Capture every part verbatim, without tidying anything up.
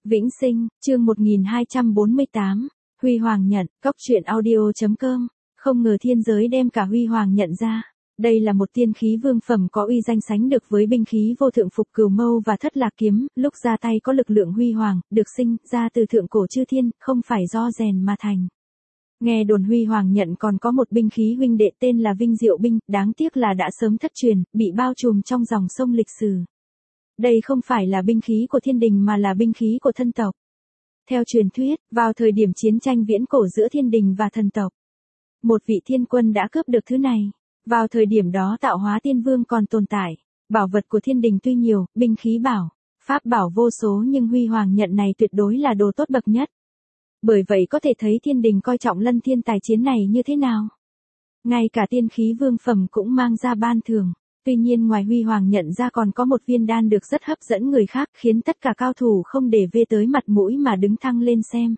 Vĩnh Sinh, chương một nghìn hai trăm bốn mươi tám, Huy Hoàng nhận, cóc truyện audio chấm com, không ngờ thiên giới đem cả Huy Hoàng nhận ra. Đây là một tiên khí vương phẩm có uy danh sánh được với binh khí vô thượng phục cửu mâu và thất lạc kiếm, lúc ra tay có lực lượng huy hoàng, được sinh ra từ thượng cổ chư thiên, không phải do rèn mà thành. Nghe đồn Huy Hoàng nhận còn có một binh khí huynh đệ tên là Vinh Diệu binh, đáng tiếc là đã sớm thất truyền, bị bao trùm trong dòng sông lịch sử. Đây không phải là binh khí của thiên đình mà là binh khí của thân tộc. Theo truyền thuyết, vào thời điểm chiến tranh viễn cổ giữa thiên đình và thần tộc, một vị thiên quân đã cướp được thứ này. Vào thời điểm đó tạo hóa tiên vương còn tồn tại. Bảo vật của thiên đình tuy nhiều, binh khí bảo, pháp bảo vô số nhưng Huy Hoàng nhận này tuyệt đối là đồ tốt bậc nhất. Bởi vậy có thể thấy thiên đình coi trọng lân thiên tài chiến này như thế nào. Ngay cả tiên khí vương phẩm cũng mang ra ban thưởng. Tuy nhiên ngoài Huy Hoàng nhận ra còn có một viên đan được rất hấp dẫn người khác, khiến tất cả cao thủ không để vê tới mặt mũi mà đứng thăng lên xem.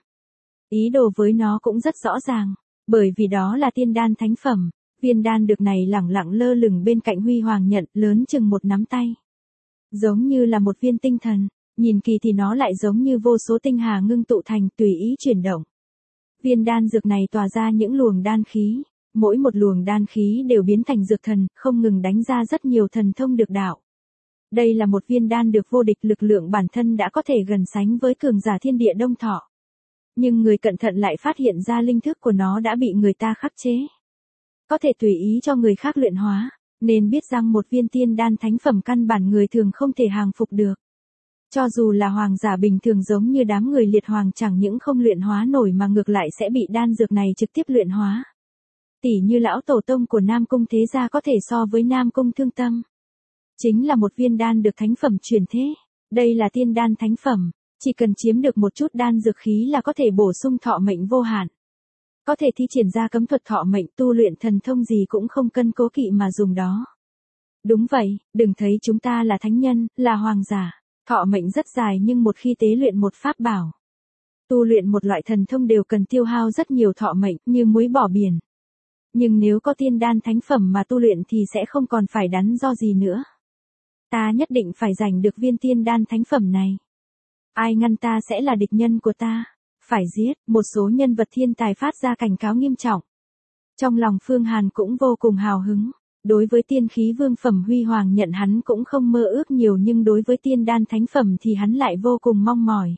Ý đồ với nó cũng rất rõ ràng, bởi vì đó là tiên đan thánh phẩm. Viên đan được này lẳng lặng lơ lửng bên cạnh Huy Hoàng nhận, lớn chừng một nắm tay. Giống như là một viên tinh thần, nhìn kỳ thì nó lại giống như vô số tinh hà ngưng tụ thành, tùy ý chuyển động. Viên đan dược này tỏa ra những luồng đan khí, mỗi một luồng đan khí đều biến thành dược thần, không ngừng đánh ra rất nhiều thần thông được đạo. Đây là một viên đan được vô địch, lực lượng bản thân đã có thể gần sánh với cường giả thiên địa Đông Thọ. Nhưng người cẩn thận lại phát hiện ra linh thức của nó đã bị người ta khắc chế. Có thể tùy ý cho người khác luyện hóa, nên biết rằng một viên tiên đan thánh phẩm căn bản người thường không thể hàng phục được. Cho dù là hoàng giả bình thường giống như đám người liệt hoàng chẳng những không luyện hóa nổi mà ngược lại sẽ bị đan dược này trực tiếp luyện hóa. Tỷ như lão tổ tông của Nam Cung thế gia có thể so với Nam Cung Thương Tâm. Chính là một viên đan được thánh phẩm truyền thế. Đây là tiên đan thánh phẩm, chỉ cần chiếm được một chút đan dược khí là có thể bổ sung thọ mệnh vô hạn. Có thể thi triển ra cấm thuật thọ mệnh, tu luyện thần thông gì cũng không cân cố kỵ mà dùng đó. Đúng vậy, đừng thấy chúng ta là thánh nhân, là hoàng giả, thọ mệnh rất dài nhưng một khi tế luyện một pháp bảo, tu luyện một loại thần thông đều cần tiêu hao rất nhiều thọ mệnh, như muối bỏ biển. Nhưng nếu có tiên đan thánh phẩm mà tu luyện thì sẽ không còn phải đắn do gì nữa. Ta nhất định phải giành được viên tiên đan thánh phẩm này. Ai ngăn ta sẽ là địch nhân của ta. Phải giết, một số nhân vật thiên tài phát ra cảnh cáo nghiêm trọng. Trong lòng Phương Hàn cũng vô cùng hào hứng. Đối với tiên khí vương phẩm Huy Hoàng nhận hắn cũng không mơ ước nhiều, nhưng đối với tiên đan thánh phẩm thì hắn lại vô cùng mong mỏi.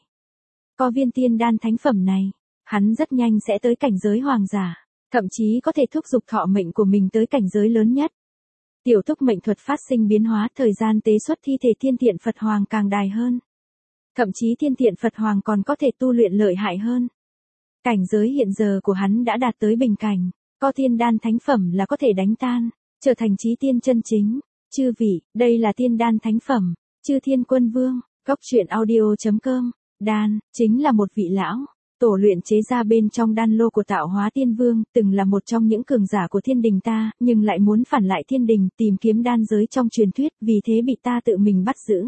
Có viên tiên đan thánh phẩm này, hắn rất nhanh sẽ tới cảnh giới hoàng giả, thậm chí có thể thúc giục thọ mệnh của mình tới cảnh giới lớn nhất. Tiểu thúc mệnh thuật phát sinh biến hóa, thời gian tế xuất thi thể thiên tiện Phật Hoàng càng dài hơn. Thậm chí thiên tiện Phật Hoàng còn có thể tu luyện lợi hại hơn. Cảnh giới hiện giờ của hắn đã đạt tới bình cảnh, có tiên đan thánh phẩm là có thể đánh tan, trở thành chí tiên chân chính. Chư vị, đây là tiên đan thánh phẩm, Chư Thiên Quân Vương, cóc truyện audio chấm com. Đan, chính là một vị lão tổ luyện chế ra bên trong đan lô của Tạo Hóa Tiên Vương, từng là một trong những cường giả của thiên đình ta, nhưng lại muốn phản lại thiên đình, tìm kiếm đan giới trong truyền thuyết, vì thế bị ta tự mình bắt giữ.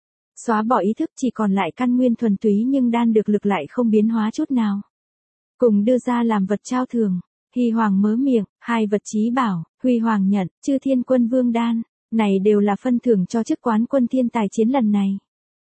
Xóa bỏ ý thức, chỉ còn lại căn nguyên thuần túy, nhưng đan được lực lại không biến hóa chút nào. Cùng đưa ra làm vật trao thưởng. Huy Hoàng mớ miệng, hai vật chí bảo, Huy Hoàng nhận, Chư Thiên Quân Vương đan, này đều là phân thưởng cho chức quán quân thiên tài chiến lần này.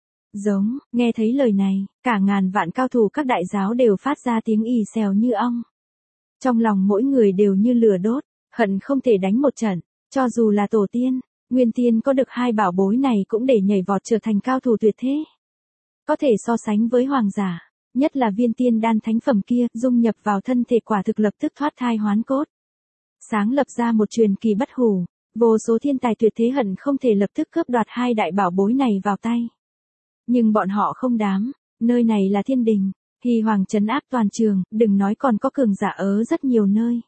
Giống, nghe thấy lời này, cả ngàn vạn cao thủ các đại giáo đều phát ra tiếng ì xèo như ong. Trong lòng mỗi người đều như lửa đốt, hận không thể đánh một trận, cho dù là tổ tiên. Nguyên tiên có được hai bảo bối này cũng để nhảy vọt trở thành cao thủ tuyệt thế. Có thể so sánh với hoàng giả, nhất là viên tiên đan thánh phẩm kia, dung nhập vào thân thể quả thực lập tức thoát thai hoán cốt. Sáng lập ra một truyền kỳ bất hủ, vô số thiên tài tuyệt thế hận không thể lập tức cướp đoạt hai đại bảo bối này vào tay. Nhưng bọn họ không dám, nơi này là thiên đình, Huy Hoàng trấn áp toàn trường, đừng nói còn có cường giả ở rất nhiều nơi.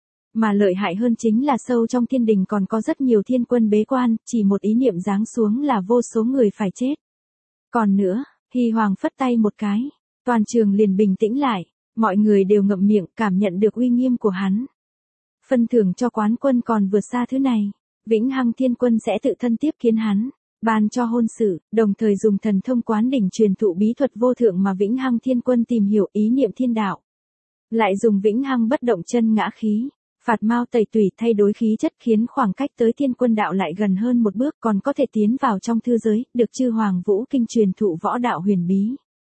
Mà lợi hại hơn chính là sâu trong thiên đình còn có rất nhiều thiên quân bế quan, chỉ một ý niệm giáng xuống là vô số người phải chết. Còn nữa, Huy Hoàng phất tay một cái, toàn trường liền bình tĩnh lại, mọi người đều ngậm miệng, cảm nhận được uy nghiêm của hắn. Phân thưởng cho quán quân còn vượt xa thứ này, Vĩnh Hằng Thiên Quân sẽ tự thân tiếp kiến hắn, ban cho hôn sự, đồng thời dùng thần thông quán đỉnh truyền thụ bí thuật vô thượng mà Vĩnh Hằng Thiên Quân tìm hiểu ý niệm thiên đạo. Lại dùng Vĩnh Hằng bất động chân ngã khí, phạt mao tẩy tủy thay đổi khí chất, khiến khoảng cách tới thiên quân đạo lại gần hơn một bước, còn có thể tiến vào trong thư giới, được chư Hoàng Vũ Kinh truyền thụ võ đạo huyền bí.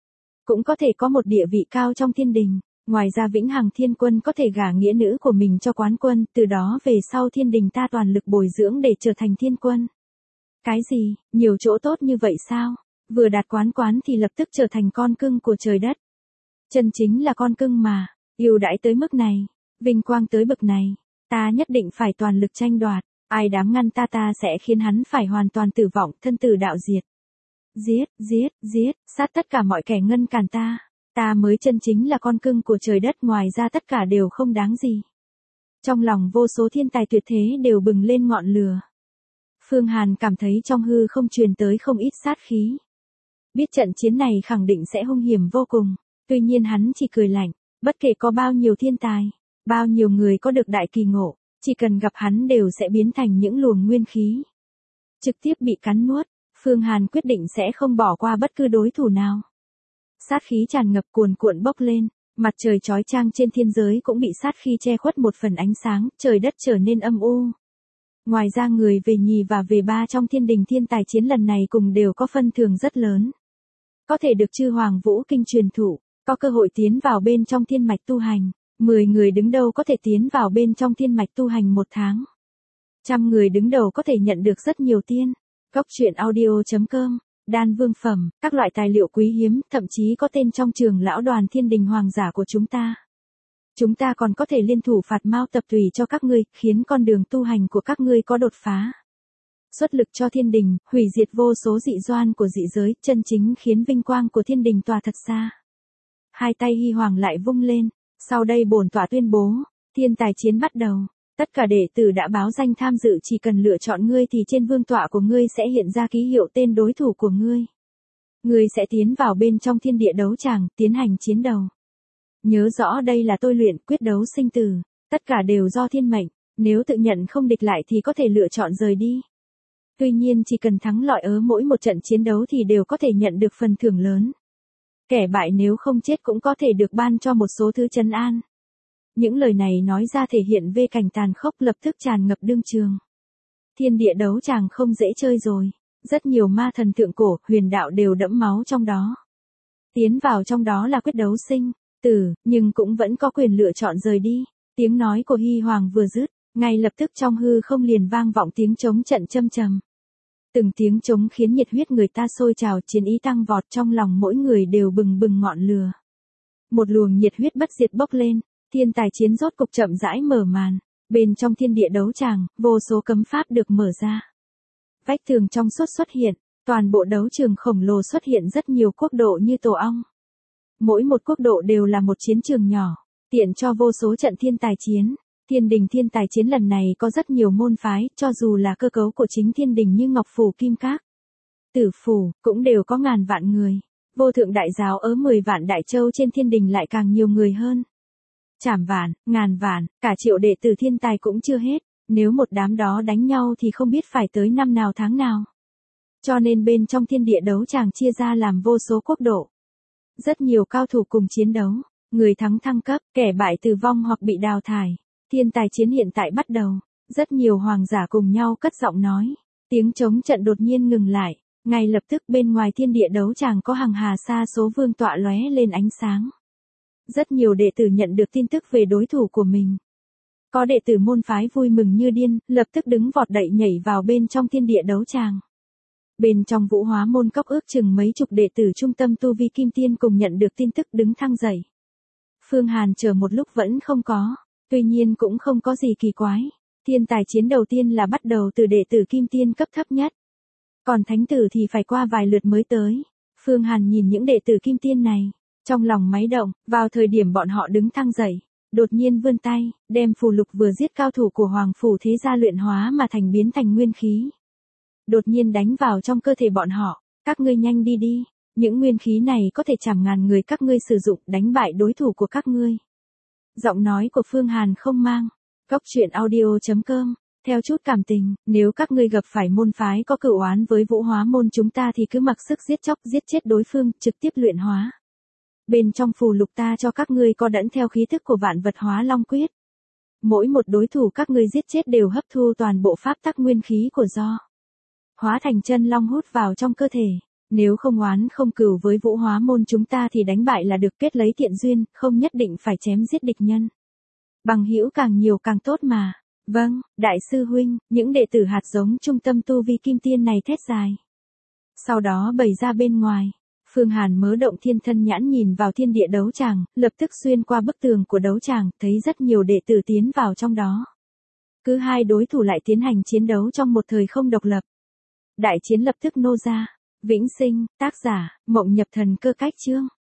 cũng có thể có một địa vị cao trong thiên đình. Ngoài ra Vĩnh Hằng Thiên Quân có thể gả nghĩa nữ của mình cho Quán Quân, từ đó về sau thiên đình ta toàn lực bồi dưỡng để trở thành thiên quân. Cái gì, nhiều chỗ tốt như vậy sao? Vừa đạt quán quán thì lập tức trở thành con cưng của trời đất. Chân chính là con cưng mà, yêu đãi tới mức này, vinh quang tới bậc này, ta nhất định phải toàn lực tranh đoạt, ai dám ngăn ta ta sẽ khiến hắn phải hoàn toàn tử vong, thân tử đạo diệt. Giết, giết, giết, sát tất cả mọi kẻ ngăn cản ta, ta mới chân chính là con cưng của trời đất, ngoài ra tất cả đều không đáng gì. Trong lòng vô số thiên tài tuyệt thế đều bừng lên ngọn lửa. Phương Hàn cảm thấy trong hư không truyền tới không ít sát khí. Biết trận chiến này khẳng định sẽ hung hiểm vô cùng, tuy nhiên hắn chỉ cười lạnh, bất kể có bao nhiêu thiên tài, bao nhiêu người có được đại kỳ ngộ, chỉ cần gặp hắn đều sẽ biến thành những luồng nguyên khí, trực tiếp bị cắn nuốt. Phương Hàn quyết định sẽ không bỏ qua bất cứ đối thủ nào. Sát khí tràn ngập cuồn cuộn bốc lên, mặt trời chói chang trên thiên giới cũng bị sát khí che khuất một phần ánh sáng, trời đất trở nên âm u. Ngoài ra người về nhì và về ba trong thiên đình thiên tài chiến lần này cùng đều có phân thường rất lớn. Có thể được chư Hoàng Vũ Kinh truyền thụ, có cơ hội tiến vào bên trong thiên mạch tu hành. Mười người đứng đầu có thể tiến vào bên trong thiên mạch tu hành một tháng. Trăm người đứng đầu có thể nhận được rất nhiều tiên. Cốc truyện audio chấm com, đan vương phẩm, các loại tài liệu quý hiếm, thậm chí có tên trong trường lão đoàn thiên đình hoàng giả của chúng ta. Chúng ta còn có thể liên thủ phạt mao tập tùy cho các ngươi, khiến con đường tu hành của các ngươi có đột phá. Xuất lực cho thiên đình, hủy diệt vô số dị doan của dị giới, chân chính khiến vinh quang của thiên đình tỏa thật xa. Hai tay Hy Hoàng lại vung lên, sau đây bổn tọa tuyên bố, thiên tài chiến bắt đầu. Tất cả đệ tử đã báo danh tham dự, chỉ cần lựa chọn ngươi thì trên vương tọa của ngươi sẽ hiện ra ký hiệu tên đối thủ của ngươi. Ngươi sẽ tiến vào bên trong thiên địa đấu tràng, tiến hành chiến đấu. Nhớ rõ đây là tôi luyện, quyết đấu sinh tử, tất cả đều do thiên mệnh, nếu tự nhận không địch lại thì có thể lựa chọn rời đi. Tuy nhiên chỉ cần thắng lợi ở mỗi một trận chiến đấu thì đều có thể nhận được phần thưởng lớn. Kẻ bại nếu không chết cũng có thể được ban cho một số thứ trấn an. Những lời này nói ra thể hiện về cảnh tàn khốc lập tức tràn ngập đương trường. Thiên địa đấu tràng không dễ chơi rồi, rất nhiều ma thần thượng cổ, huyền đạo đều đẫm máu trong đó. Tiến vào trong đó là quyết đấu sinh tử, nhưng cũng vẫn có quyền lựa chọn rời đi. Tiếng nói của Hy Hoàng vừa dứt, ngay lập tức trong hư không liền vang vọng tiếng trống trận châm trầm. Từng tiếng trống khiến nhiệt huyết người ta sôi trào, chiến ý tăng vọt, trong lòng mỗi người đều bừng bừng ngọn lửa. Một luồng nhiệt huyết bất diệt bốc lên, thiên tài chiến rốt cục chậm rãi mở màn. Bên trong thiên địa đấu tràng, vô số cấm pháp được mở ra. Vách tường trong suốt xuất hiện, toàn bộ đấu trường khổng lồ xuất hiện rất nhiều quốc độ như tổ ong. Mỗi một quốc độ đều là một chiến trường nhỏ, tiện cho vô số trận thiên tài chiến. Thiên đình thiên tài chiến lần này có rất nhiều môn phái, cho dù là cơ cấu của chính thiên đình như Ngọc Phủ, Kim Các, Tử Phủ, cũng đều có ngàn vạn người. Vô thượng đại giáo ở mười vạn đại châu trên thiên đình lại càng nhiều người hơn. Chảm vạn, ngàn vạn, cả triệu đệ tử thiên tài cũng chưa hết, nếu một đám đó đánh nhau thì không biết phải tới năm nào tháng nào. Cho nên bên trong thiên địa đấu tràng chia ra làm vô số quốc độ. Rất nhiều cao thủ cùng chiến đấu, người thắng thăng cấp, kẻ bại tử vong hoặc bị đào thải. Thiên tài chiến hiện tại bắt đầu, rất nhiều hoàng giả cùng nhau cất giọng nói. Tiếng trống trận đột nhiên ngừng lại, ngay lập tức bên ngoài thiên địa đấu tràng có hàng hà sa số vương tọa lóe lên ánh sáng. Rất nhiều đệ tử nhận được tin tức về đối thủ của mình. Có đệ tử môn phái vui mừng như điên, lập tức đứng vọt đậy nhảy vào bên trong thiên địa đấu tràng. Bên trong Vũ Hóa môn cốc ước chừng mấy chục đệ tử trung tâm tu vi kim tiên cùng nhận được tin tức đứng thăng dậy. Phương Hàn chờ một lúc vẫn không có, tuy nhiên cũng không có gì kỳ quái. Thiên tài chiến đầu tiên là bắt đầu từ đệ tử kim tiên cấp thấp nhất. Còn thánh tử thì phải qua vài lượt mới tới. Phương Hàn nhìn những đệ tử kim tiên này, trong lòng máy động, vào thời điểm bọn họ đứng thăng dậy, đột nhiên vươn tay, đem phù lục vừa giết cao thủ của Hoàng Phủ Thế Gia luyện hóa mà thành biến thành nguyên khí. Đột nhiên đánh vào trong cơ thể bọn họ, các ngươi nhanh đi đi, những nguyên khí này có thể chảm ngàn người các ngươi sử dụng đánh bại đối thủ của các ngươi. Giọng nói của Phương Hàn không mang, cốc truyện audio chấm com, theo chút cảm tình, nếu các ngươi gặp phải môn phái có cửu oán với Vũ Hóa môn chúng ta thì cứ mặc sức giết chóc giết chết đối phương, trực tiếp luyện hóa. Bên trong phù lục ta cho các ngươi có đẫn theo khí thức của vạn vật hóa long quyết. Mỗi một đối thủ các ngươi giết chết đều hấp thu toàn bộ pháp tắc nguyên khí của do. Hóa thành chân long hút vào trong cơ thể. Nếu không oán không cừu với Vũ Hóa môn chúng ta thì đánh bại là được, kết lấy thiện duyên, không nhất định phải chém giết địch nhân. Bằng hữu càng nhiều càng tốt mà. Vâng, đại sư huynh, những đệ tử hạt giống trung tâm tu vi kim tiên này thét dài. Sau đó bày ra bên ngoài. Phương Hàn mớ động thiên thân nhãn nhìn vào thiên địa đấu tràng, lập tức xuyên qua bức tường của đấu tràng, thấy rất nhiều đệ tử tiến vào trong đó. Cứ hai đối thủ lại tiến hành chiến đấu trong một thời không độc lập. Đại chiến lập tức nô ra. Vĩnh sinh, tác giả, Mộng Nhập Thần Cơ Cách Chương.